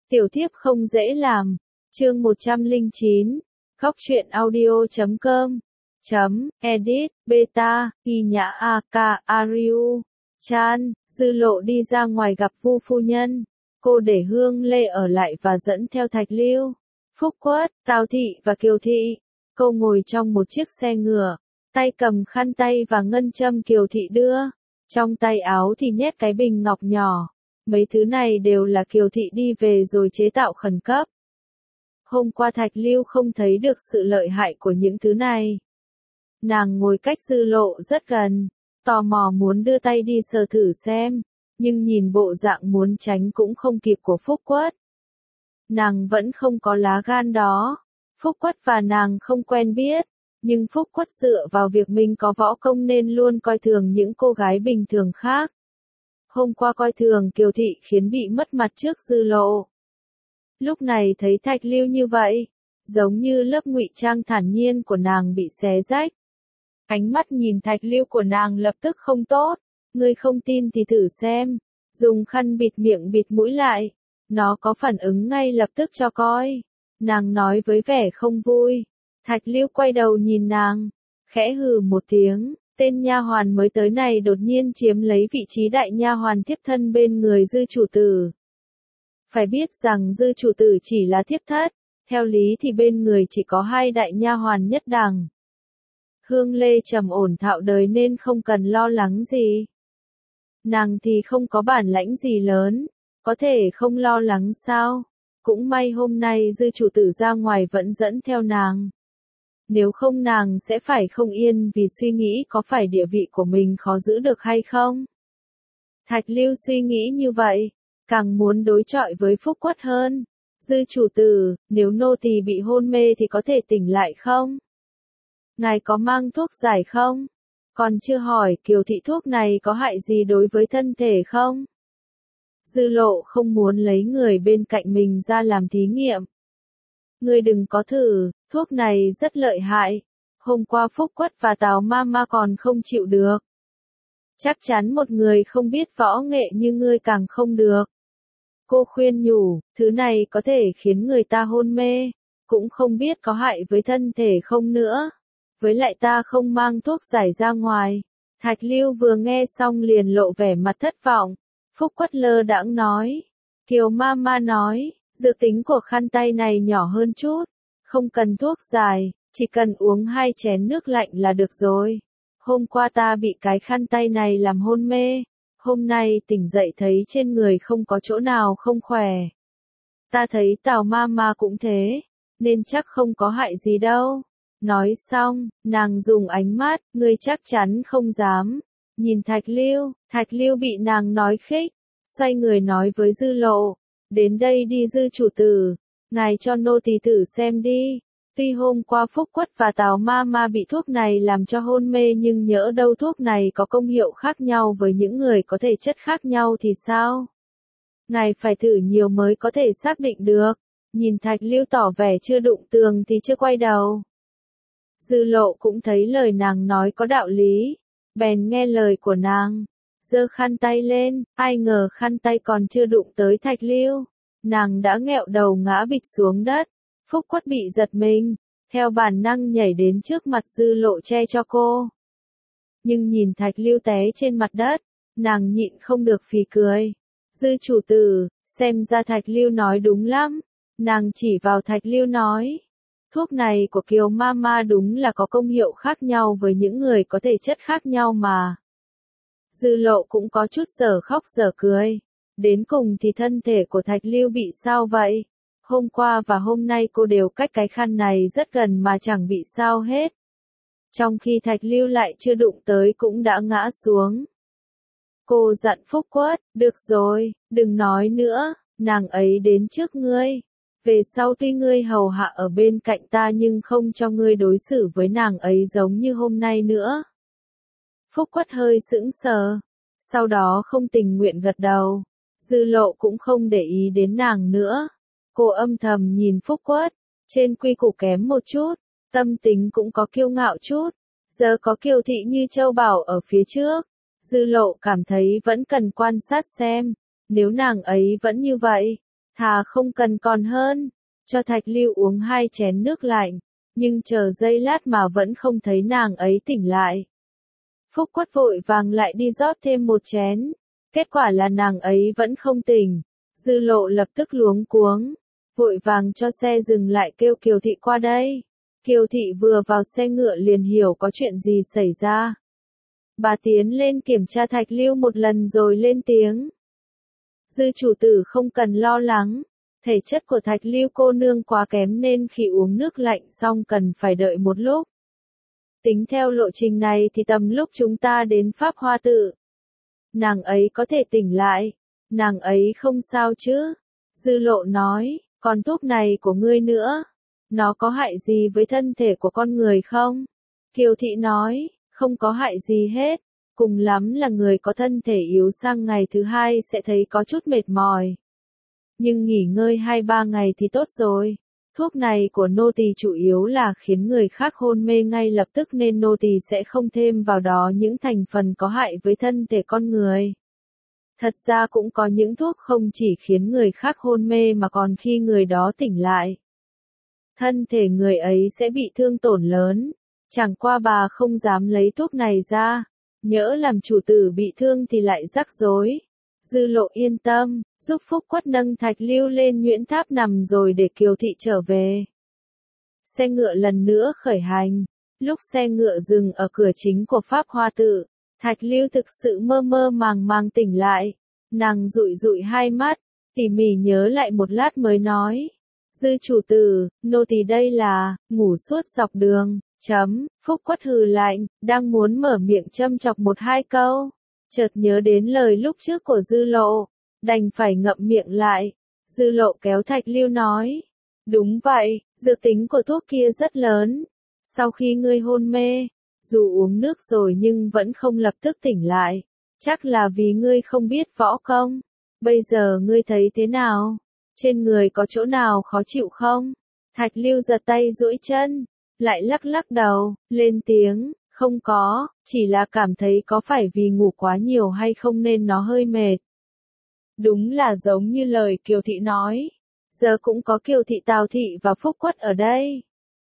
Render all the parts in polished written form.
Tiểu thiếp không dễ làm. Chương 109. Khóc truyện audio.com. Edit, beta, y nhã AK, Ariu. Chan, Dư Lộ đi ra ngoài gặp Vu phu nhân. Cô để Hương Lê ở lại và dẫn theo Thạch Lưu, Phúc Quất, Tào Thị và Kiều Thị. Cô ngồi trong một chiếc xe ngựa, tay cầm khăn tay và ngân châm Kiều Thị đưa. Trong tay áo thì nhét cái bình ngọc nhỏ. Mấy thứ này đều là Kiều Thị đi về rồi chế tạo khẩn cấp. Hôm qua Thạch Lưu không thấy được sự lợi hại của những thứ này. Nàng ngồi cách Dư Lộ rất gần, tò mò muốn đưa tay đi sờ thử xem, nhưng nhìn bộ dạng muốn tránh cũng không kịp của Phúc Quất. Nàng vẫn không có lá gan đó. Phúc Quất và nàng không quen biết, nhưng Phúc Quất dựa vào việc mình có võ công nên luôn coi thường những cô gái bình thường khác. Hôm qua coi thường Kiều Thị khiến bị mất mặt trước Dư Lộ. Lúc này thấy Thạch Lưu như vậy, giống như lớp ngụy trang thản nhiên của nàng bị xé rách. Ánh mắt nhìn Thạch Lưu của nàng lập tức không tốt. Ngươi không tin thì thử xem. Dùng khăn bịt miệng bịt mũi lại. Nó có phản ứng ngay lập tức cho coi. Nàng nói với vẻ không vui. Thạch Lưu quay đầu nhìn nàng, khẽ hừ một tiếng. Tên nha hoàn mới tới này đột nhiên chiếm lấy vị trí đại nha hoàn thiếp thân bên người Dư chủ tử. Phải biết rằng Dư chủ tử chỉ là thiếp thất, theo lý thì bên người chỉ có hai đại nha hoàn nhất đẳng. Hương Lê trầm ổn thạo đời nên không cần lo lắng gì. Nàng thì không có bản lãnh gì lớn, có thể không lo lắng sao? Cũng may hôm nay Dư chủ tử ra ngoài vẫn dẫn theo nàng. Nếu không nàng sẽ phải không yên vì suy nghĩ có phải địa vị của mình khó giữ được hay không. Thạch Lưu suy nghĩ như vậy, càng muốn đối chọi với Phúc Quất hơn. Dư chủ tử, nếu nô tỳ bị hôn mê thì có thể tỉnh lại không? Ngài có mang thuốc giải không? Còn chưa hỏi Kiều Thị thuốc này có hại gì đối với thân thể không? Dư Lộ không muốn lấy người bên cạnh mình ra làm thí nghiệm. Ngươi đừng có thử, thuốc này rất lợi hại. Hôm qua Phúc Quất và Tào Mama còn không chịu được. Chắc chắn một người không biết võ nghệ như ngươi càng không được. Cô khuyên nhủ, thứ này có thể khiến người ta hôn mê, cũng không biết có hại với thân thể không nữa. Với lại ta không mang thuốc giải ra ngoài. Thạch Lưu vừa nghe xong liền lộ vẻ mặt thất vọng. Phúc Quất lơ đãng nói. Kiều Mama nói, dự tính của khăn tay này nhỏ hơn chút. Không cần thuốc giải, chỉ cần uống 2 chén nước lạnh là được rồi. Hôm qua ta bị cái khăn tay này làm hôn mê. Hôm nay tỉnh dậy thấy trên người không có chỗ nào không khỏe. Ta thấy Tào Mama cũng thế, nên chắc không có hại gì đâu. Nói xong, nàng dùng ánh mắt, ngươi chắc chắn không dám. Nhìn Thạch Lưu bị nàng nói khích, xoay người nói với Dư Lộ. Đến đây đi Dư chủ tử, ngài cho nô tỳ thử xem đi. Tuy hôm qua Phúc Quất và Tào Mama bị thuốc này làm cho hôn mê nhưng nhỡ đâu thuốc này có công hiệu khác nhau với những người có thể chất khác nhau thì sao? Ngài phải thử nhiều mới có thể xác định được. Nhìn Thạch Lưu tỏ vẻ chưa đụng tường thì chưa quay đầu. Dư Lộ cũng thấy lời nàng nói có đạo lý, bèn nghe lời của nàng, giơ khăn tay lên, ai ngờ khăn tay còn chưa đụng tới Thạch Lưu, nàng đã nghẹo đầu ngã bịch xuống đất. Phúc Quất bị giật mình, theo bản năng nhảy đến trước mặt Dư Lộ che cho cô. Nhưng nhìn Thạch Lưu té trên mặt đất, nàng nhịn không được phì cười. Dư chủ tử, xem ra Thạch Lưu nói đúng lắm. Nàng chỉ vào Thạch Lưu nói. Thuốc này của Kiều Mama đúng là có công hiệu khác nhau với những người có thể chất khác nhau mà. Dư Lộ cũng có chút giờ khóc giờ cười. Đến cùng thì thân thể của Thạch Lưu bị sao vậy? Hôm qua và hôm nay cô đều cách cái khăn này rất gần mà chẳng bị sao hết. Trong khi Thạch Lưu lại chưa đụng tới cũng đã ngã xuống. Cô dặn Phúc Quất, được rồi, đừng nói nữa, nàng ấy đến trước ngươi. Về sau tuy ngươi hầu hạ ở bên cạnh ta nhưng không cho ngươi đối xử với nàng ấy giống như hôm nay nữa. Phúc Quất hơi sững sờ, sau đó không tình nguyện gật đầu. Dư Lộ cũng không để ý đến nàng nữa. Cô âm thầm nhìn Phúc Quất, trên quy củ kém một chút, tâm tính cũng có kiêu ngạo chút. Giờ có Kiều Thị như châu bảo ở phía trước, Dư Lộ cảm thấy vẫn cần quan sát xem, nếu nàng ấy vẫn như vậy, thà không cần còn hơn, cho Thạch Lưu uống 2 chén nước lạnh, nhưng chờ giây lát mà vẫn không thấy nàng ấy tỉnh lại. Phúc Quất vội vàng lại đi rót thêm 1 chén, kết quả là nàng ấy vẫn không tỉnh. Dư Lộ lập tức luống cuống, vội vàng cho xe dừng lại kêu Kiều Thị qua đây. Kiều Thị vừa vào xe ngựa liền hiểu có chuyện gì xảy ra. Bà tiến lên kiểm tra Thạch Lưu một lần rồi lên tiếng. Dư chủ tử không cần lo lắng, thể chất của Thạch Lưu cô nương quá kém nên khi uống nước lạnh xong cần phải đợi một lúc. Tính theo lộ trình này thì tầm lúc chúng ta đến Pháp Hoa Tự, nàng ấy có thể tỉnh lại, nàng ấy không sao chứ? Dư Lộ nói, còn thuốc này của ngươi nữa, nó có hại gì với thân thể của con người không? Kiều Thị nói, không có hại gì hết, cùng lắm là người có thân thể yếu sang ngày thứ 2 sẽ thấy có chút mệt mỏi. Nhưng nghỉ ngơi 2-3 ngày thì tốt rồi. Thuốc này của nô tỳ chủ yếu là khiến người khác hôn mê ngay lập tức nên nô tỳ sẽ không thêm vào đó những thành phần có hại với thân thể con người. Thật ra cũng có những thuốc không chỉ khiến người khác hôn mê mà còn khi người đó tỉnh lại, thân thể người ấy sẽ bị thương tổn lớn. Chẳng qua bà không dám lấy thuốc này ra, nhỡ làm chủ tử bị thương thì lại rắc rối. Dư Lộ yên tâm, giúp Phúc Quất nâng Thạch Lưu lên Nhuyễn Tháp nằm rồi để Kiều Thị trở về. Xe ngựa lần nữa khởi hành, lúc xe ngựa dừng ở cửa chính của Pháp Hoa Tự, Thạch Lưu thực sự mơ mơ màng màng tỉnh lại, nàng dụi dụi 2 mắt, tỉ mỉ nhớ lại một lát mới nói. Dư chủ tử, nô tỳ đây là, ngủ suốt dọc đường, Phúc Quất hừ lạnh, đang muốn mở miệng châm chọc 1-2 câu. Chợt nhớ đến lời lúc trước của Dư Lộ, đành phải ngậm miệng lại. Dư Lộ kéo Thạch Lưu nói, đúng vậy, dược tính của thuốc kia rất lớn. Sau khi ngươi hôn mê, dù uống nước rồi nhưng vẫn không lập tức tỉnh lại, chắc là vì ngươi không biết võ công. Bây giờ ngươi thấy thế nào? Trên người có chỗ nào khó chịu không? Thạch Lưu giật tay duỗi chân, lại lắc lắc đầu, lên tiếng, không có, chỉ là cảm thấy có phải vì ngủ quá nhiều hay không nên nó hơi mệt. Đúng là giống như lời Kiều Thị nói, giờ cũng có Kiều Thị, Tào Thị và Phúc Quất ở đây.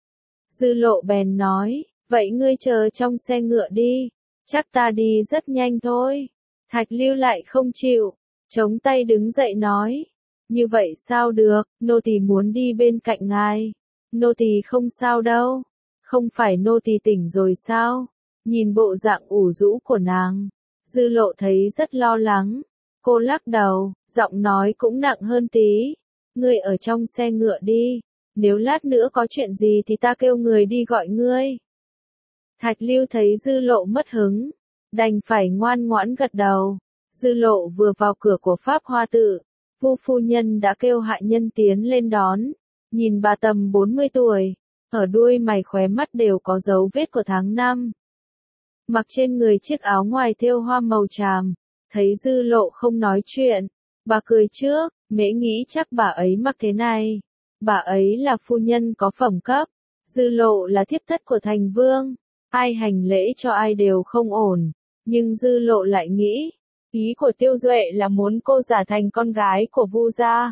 Dư Lộ bèn nói, vậy ngươi chờ trong xe ngựa đi, chắc ta đi rất nhanh thôi. Thạch Lưu lại không chịu, chống tay đứng dậy nói, như vậy sao được, nô tỳ muốn đi bên cạnh ngài. Nô tỳ không sao đâu, không phải nô tỳ tỉnh rồi sao? Nhìn bộ dạng ủ rũ của nàng, Dư Lộ thấy rất lo lắng. Cô lắc đầu, giọng nói cũng nặng hơn tí. Ngươi ở trong xe ngựa đi, nếu lát nữa có chuyện gì thì ta kêu người đi gọi ngươi. Thạch Lưu thấy Dư Lộ mất hứng, đành phải ngoan ngoãn gật đầu. Dư Lộ vừa vào cửa của Pháp Hoa Tự, Vu phu nhân đã kêu hạ nhân tiến lên đón. Nhìn bà tầm 40 tuổi, ở đuôi mày khóe mắt đều có dấu vết của tháng năm. Mặc trên người chiếc áo ngoài thêu hoa màu tràm, thấy Dư Lộ không nói chuyện, bà cười trước, mễ nghĩ chắc bà ấy mặc thế này. Bà ấy là phu nhân có phẩm cấp, Dư Lộ là thiếp thất của thành vương, ai hành lễ cho ai đều không ổn, nhưng Dư Lộ lại nghĩ, ý của Tiêu Duệ là muốn cô giả thành con gái của Vu gia.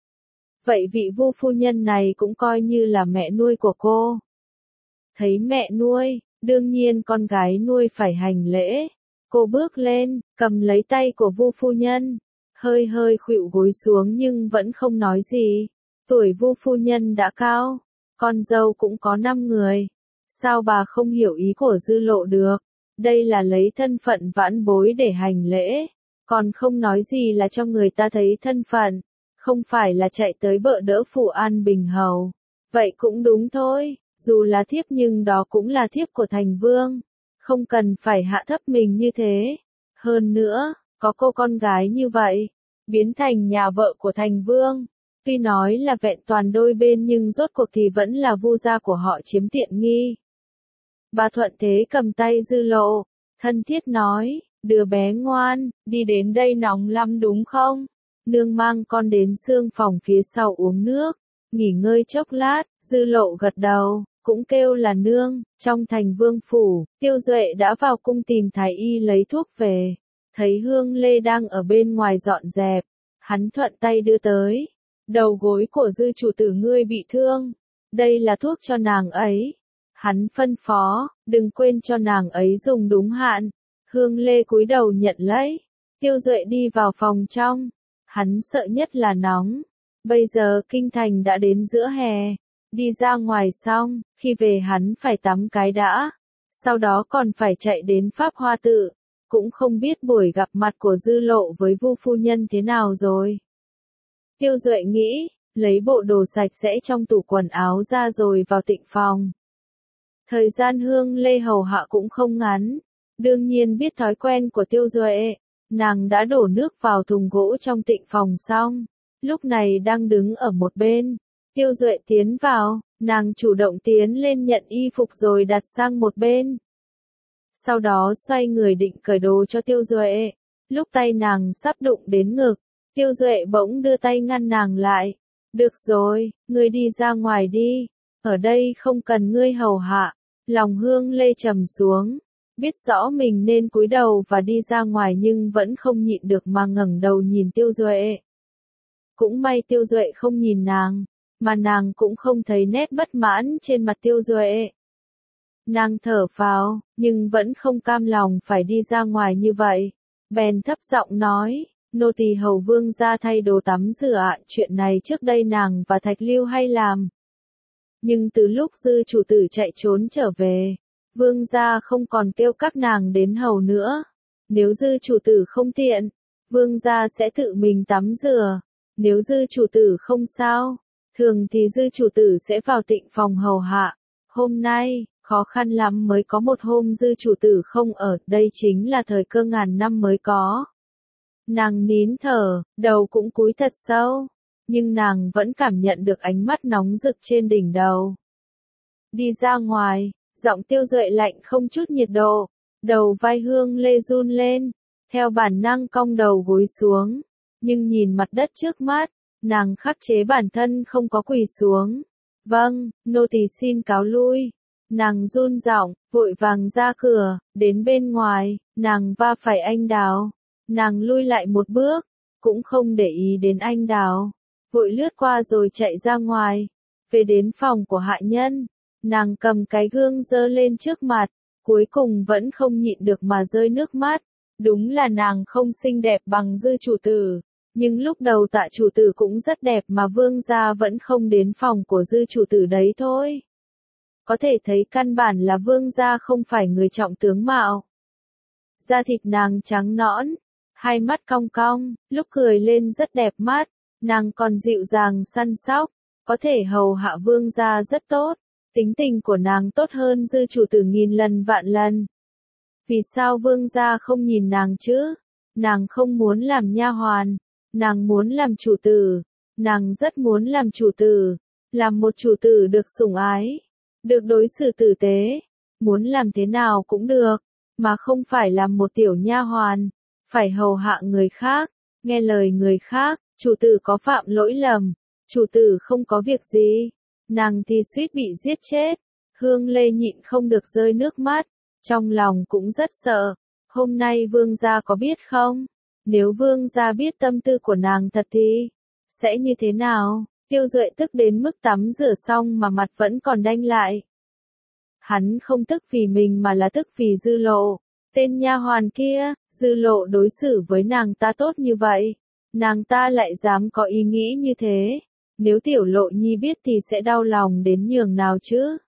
Vậy vị Vu phu nhân này cũng coi như là mẹ nuôi của cô. Thấy mẹ nuôi, đương nhiên con gái nuôi phải hành lễ. Cô bước lên, cầm lấy tay của Vu phu nhân, hơi hơi khuỵu gối xuống nhưng vẫn không nói gì. Tuổi Vu phu nhân đã cao, con dâu cũng có 5 người. Sao bà không hiểu ý của Dư Lộ được? Đây là lấy thân phận vãn bối để hành lễ, còn không nói gì là cho người ta thấy thân phận. Không phải là chạy tới bợ đỡ Phủ An Bình hầu. Vậy cũng đúng thôi, dù là thiếp nhưng đó cũng là thiếp của thành vương. Không cần phải hạ thấp mình như thế. Hơn nữa, có cô con gái như vậy, biến thành nhà vợ của thành vương. Tuy nói là vẹn toàn đôi bên nhưng rốt cuộc thì vẫn là Vu gia của họ chiếm tiện nghi. Bà thuận thế cầm tay Dư Lộ, thân thiết nói, đứa bé ngoan, đi đến đây nóng lắm đúng không? Nương mang con đến xương phòng phía sau uống nước, nghỉ ngơi chốc lát. Dư Lộ gật đầu, cũng kêu là nương. Trong thành vương phủ, Tiêu Duệ đã vào cung tìm thái y lấy thuốc về, thấy Hương Lê đang ở bên ngoài dọn dẹp, hắn thuận tay đưa tới. Đầu gối của dư chủ tử ngươi bị thương. Đây là thuốc cho nàng ấy. Hắn phân phó, đừng quên cho nàng ấy dùng đúng hạn. Hương Lê cúi đầu nhận lấy. Tiêu Duệ đi vào phòng trong. Hắn sợ nhất là nóng. Bây giờ kinh thành đã đến giữa hè. Đi ra ngoài xong, khi về hắn phải tắm cái đã. Sau đó còn phải chạy đến Pháp Hoa Tự. Cũng không biết buổi gặp mặt của Dư Lộ với Vu phu nhân thế nào rồi. Tiêu Duệ nghĩ, lấy bộ đồ sạch sẽ trong tủ quần áo ra rồi vào tịnh phòng. Thời gian Hương Lê hầu hạ cũng không ngắn. Đương nhiên biết thói quen của Tiêu Duệ, nàng đã đổ nước vào thùng gỗ trong tịnh phòng xong. Lúc này đang đứng ở một bên. Tiêu Duệ tiến vào, nàng chủ động tiến lên nhận y phục rồi đặt sang một bên. Sau đó xoay người định cởi đồ cho Tiêu Duệ. Lúc tay nàng sắp đụng đến ngực, Tiêu Duệ bỗng đưa tay ngăn nàng lại. Được rồi, ngươi đi ra ngoài đi. Ở đây không cần ngươi hầu hạ. Lòng Hương Lê trầm xuống. Biết rõ mình nên cúi đầu và đi ra ngoài nhưng vẫn không nhịn được mà ngẩng đầu nhìn Tiêu Duệ. Cũng may Tiêu Duệ không nhìn nàng, mà nàng cũng không thấy nét bất mãn trên mặt Tiêu Duệ. Nàng thở phào, nhưng vẫn không cam lòng phải đi ra ngoài như vậy. Bèn thấp giọng nói, nô tỳ hầu vương ra thay đồ tắm rửa ạ. Chuyện này trước đây nàng và Thạch Lưu hay làm. Nhưng từ lúc dư chủ tử chạy trốn trở về, vương gia không còn kêu các nàng đến hầu nữa. Nếu dư chủ tử không tiện, vương gia sẽ tự mình tắm rửa. Nếu dư chủ tử không sao, thường thì dư chủ tử sẽ vào tịnh phòng hầu hạ. Hôm nay, khó khăn lắm mới có một hôm dư chủ tử không ở, đây chính là thời cơ ngàn năm mới có. Nàng nín thở, đầu cũng cúi thật sâu, nhưng nàng vẫn cảm nhận được ánh mắt nóng rực trên đỉnh đầu. Đi ra ngoài, giọng Tiêu Duệ lạnh không chút nhiệt độ, đầu vai Hương Lê run lên, theo bản năng cong đầu gối xuống, nhưng nhìn mặt đất trước mắt, nàng khắc chế bản thân không có quỳ xuống. Vâng, nô tỳ xin cáo lui. Nàng run giọng, vội vàng ra cửa, đến bên ngoài, nàng va phải anh Đào. Nàng lui lại một bước, cũng không để ý đến anh Đào, vội lướt qua rồi chạy ra ngoài. Về đến phòng của hạ nhân, nàng cầm cái gương giơ lên trước mặt, cuối cùng vẫn không nhịn được mà rơi nước mắt. Đúng là nàng không xinh đẹp bằng dư chủ tử, nhưng lúc đầu Tạ chủ tử cũng rất đẹp mà vương gia vẫn không đến phòng của dư chủ tử đấy thôi. Có thể thấy căn bản là vương gia không phải người trọng tướng mạo. Da thịt nàng trắng nõn, hai mắt cong cong, lúc cười lên rất đẹp mắt, nàng còn dịu dàng săn sóc, có thể hầu hạ vương gia rất tốt, tính tình của nàng tốt hơn dư chủ tử nghìn lần vạn lần. Vì sao vương gia không nhìn nàng chứ? Nàng không muốn làm nha hoàn, nàng muốn làm chủ tử, nàng rất muốn làm chủ tử, làm một chủ tử được sủng ái, được đối xử tử tế, muốn làm thế nào cũng được, mà không phải làm một tiểu nha hoàn, phải hầu hạ người khác, nghe lời người khác, chủ tử có phạm lỗi lầm, chủ tử không có việc gì, nàng thì suýt bị giết chết. Hương Lê nhịn không được rơi nước mắt, trong lòng cũng rất sợ. Hôm nay vương gia có biết không? Nếu vương gia biết tâm tư của nàng thật thì sẽ như thế nào? Tiêu Duệ tức đến mức tắm rửa xong mà mặt vẫn còn đanh lại. Hắn không tức vì mình mà là tức vì Dư Lộ. Tên nha hoàn kia, Dư Lộ đối xử với nàng ta tốt như vậy, nàng ta lại dám có ý nghĩ như thế. Nếu Tiểu Lộ Nhi biết thì sẽ đau lòng đến nhường nào chứ?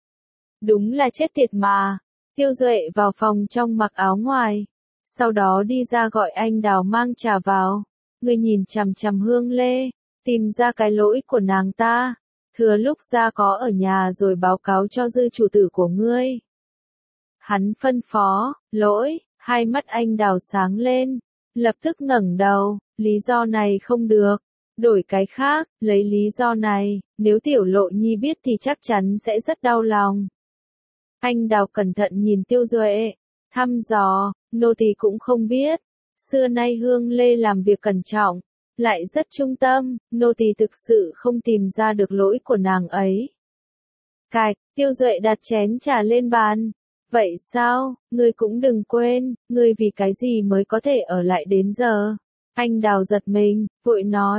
Đúng là chết tiệt mà. Tiêu Duệ vào phòng trong mặc áo ngoài, sau đó đi ra gọi anh Đào mang trà vào. Người nhìn chằm chằm Hương Lê, tìm ra cái lỗi của nàng ta, thừa lúc ra có ở nhà rồi báo cáo cho dư chủ tử của ngươi. Hắn phân phó, lỗi, hai mắt anh Đào sáng lên, lập tức ngẩng đầu, lý do này không được, đổi cái khác, lấy lý do này, nếu Tiểu Lộ Nhi biết thì chắc chắn sẽ rất đau lòng. Anh Đào cẩn thận nhìn Tiêu Duệ, thăm dò, nô tỳ cũng không biết. Xưa nay Hương Lê làm việc cẩn trọng, lại rất trung tâm, nô tỳ thực sự không tìm ra được lỗi của nàng ấy. Cạch, Tiêu Duệ đặt chén trà lên bàn. Vậy sao, ngươi cũng đừng quên, ngươi vì cái gì mới có thể ở lại đến giờ. Anh Đào giật mình, vội nói,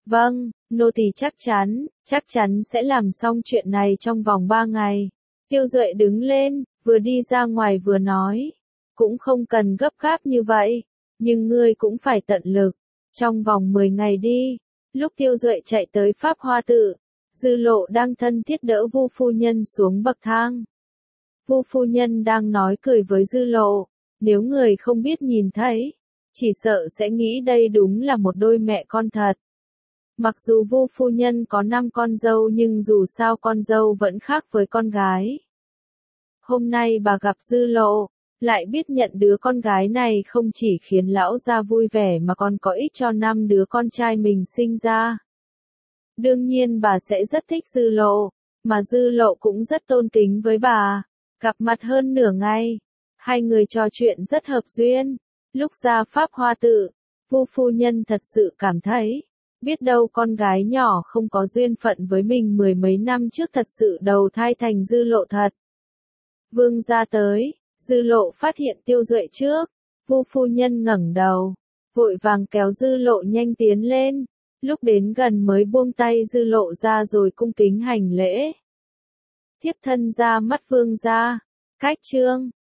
Vâng, nô tỳ chắc chắn sẽ làm xong chuyện này trong vòng 3 ngày. Tiêu Duệ đứng lên, vừa đi ra ngoài vừa nói. Cũng không cần gấp gáp như vậy, nhưng ngươi cũng phải tận lực. Trong vòng 10 ngày đi. Lúc Tiêu Duệ chạy tới Pháp Hoa Tự, Dư Lộ đang thân thiết đỡ Vu phu nhân xuống bậc thang. Vu phu nhân đang nói cười với Dư Lộ, nếu người không biết nhìn thấy, chỉ sợ sẽ nghĩ đây đúng là một đôi mẹ con thật. Mặc dù Vu phu nhân có 5 con dâu nhưng dù sao con dâu vẫn khác với con gái. Hôm nay bà gặp Dư Lộ, lại biết nhận đứa con gái này không chỉ khiến lão gia vui vẻ mà còn có ích cho 5 đứa con trai mình sinh ra. Đương nhiên bà sẽ rất thích Dư Lộ, mà Dư Lộ cũng rất tôn kính với bà. Gặp mặt hơn nửa ngày, hai người trò chuyện rất hợp duyên. Lúc ra Pháp Hoa Tự, Vu phu nhân thật sự cảm thấy, biết đâu con gái nhỏ không có duyên phận với mình 10 mấy năm trước thật sự đầu thai thành Dư Lộ thật. Vương gia tới, Dư Lộ phát hiện Tiêu Duệ trước, Vu phu nhân ngẩng đầu, vội vàng kéo Dư Lộ nhanh tiến lên, lúc đến gần mới buông tay Dư Lộ ra rồi cung kính hành lễ. Thiếp thân ra mắt vương gia, cách chương